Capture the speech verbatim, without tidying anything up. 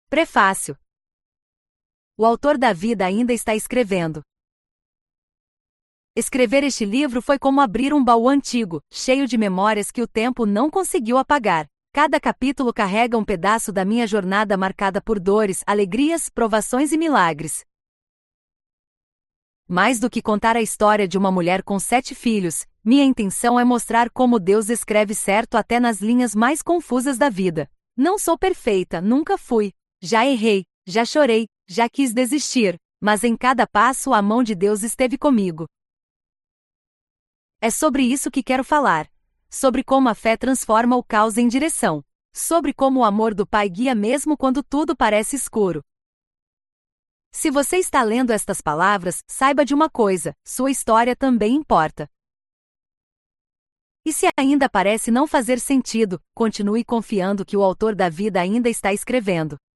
Prefácio. O autor da vida ainda está escrevendo. Escrever este livro foi como abrir um baú antigo, cheio de memórias que o tempo não conseguiu apagar. Cada capítulo carrega um pedaço da minha jornada marcada por dores, alegrias, provações e milagres. Mais do que contar a história de uma mulher com sete filhos, minha intenção é mostrar como Deus escreve certo até nas linhas mais confusas da vida. Não sou perfeita, nunca fui. Já errei, já chorei, já quis desistir, mas em cada passo a mão de Deus esteve comigo. É sobre isso que quero falar. Sobre como a fé transforma o caos em direção. Sobre como o amor do Pai guia mesmo quando tudo parece escuro. Se você está lendo estas palavras, saiba de uma coisa: sua história também importa. E se ainda parece não fazer sentido, continue confiando que o autor da vida ainda está escrevendo.